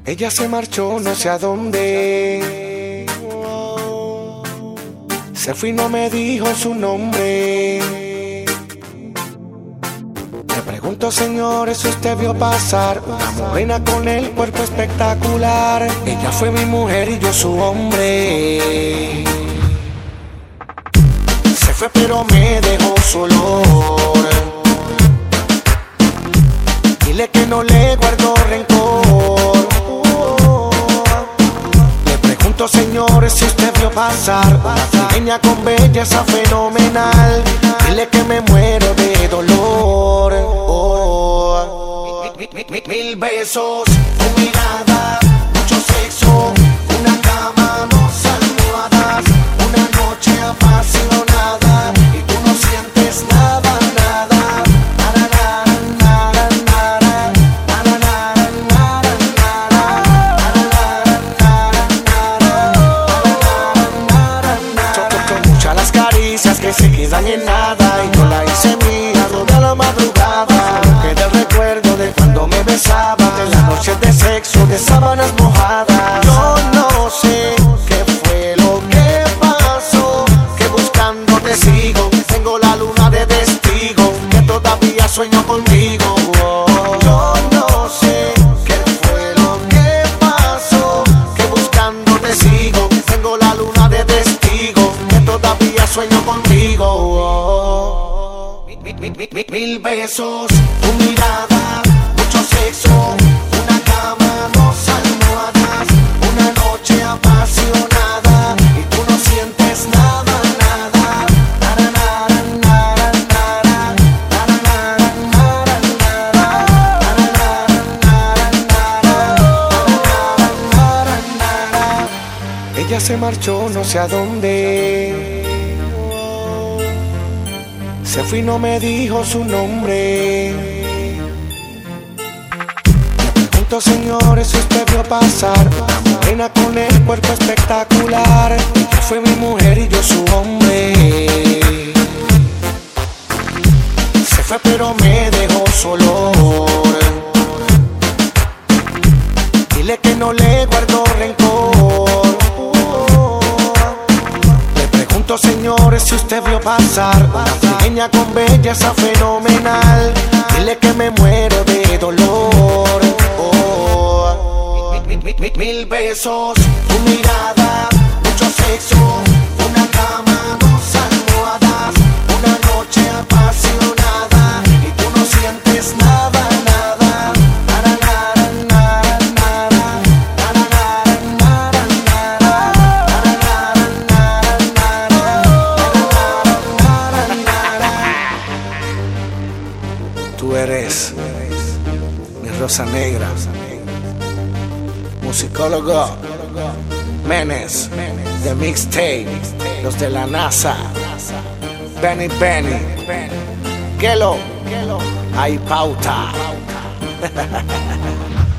Ella se marchó no sé a dónde, se fue y no me dijo su nombre. Le pregunto, señores, si usted vio pasar una morena con el cuerpo espectacular. Ella fue mi mujer y yo su hombre. Se fue pero me dejó su olor. Dile que no le guardo rencor. Le pregunto, señores, si usted vio pasar una trigueña con belleza fenomenal. Dile que me muero de dolor. Mil besos, tu mirada, mucho sexo, una cama, dos almohadas, una noche apasionada y tú no sientes nada, nada. Son muchas las caricias que se quedan en nada y yo la hice mía toda la madrugada. Queda el recuerdo de cuando me besaba, de las noches de sexo, de sábanas mojadas. Yo no sé qué fue lo que pasó, que buscando te sigo, tengo la luna de testigo, que todavía sueño contigo. Yo no sé qué fue lo que pasó, que buscando te sigo, tengo la luna de testigo, que todavía sueño contigo. Mil besos, tu mirada, mucho sexo, una cama, dos almohadas, una noche apasionada y tú no sientes nada, nada. Ella se marchó no sé a dónde, se fue y no me dijo su nombre. Le pregunto, señores, si usted vio pasar una morena con el cuerpo espectacular. Ella fue mi mujer y yo su hombre. Se fue pero me dejó su olor. Dile que no le guardo rencor. Señores, si usted vio pasar una trigueña con belleza fenomenal, dile que me muero de dolor. Mil besos, tu mirada, mucho sexo, una cama, dos almohadas, una noche apasionada y tú no sientes nada, nada. Tú eres mi rosa negra, musicólogo Menes, de Mixtape, los de la NASA, Benny, Kelo, hay pauta.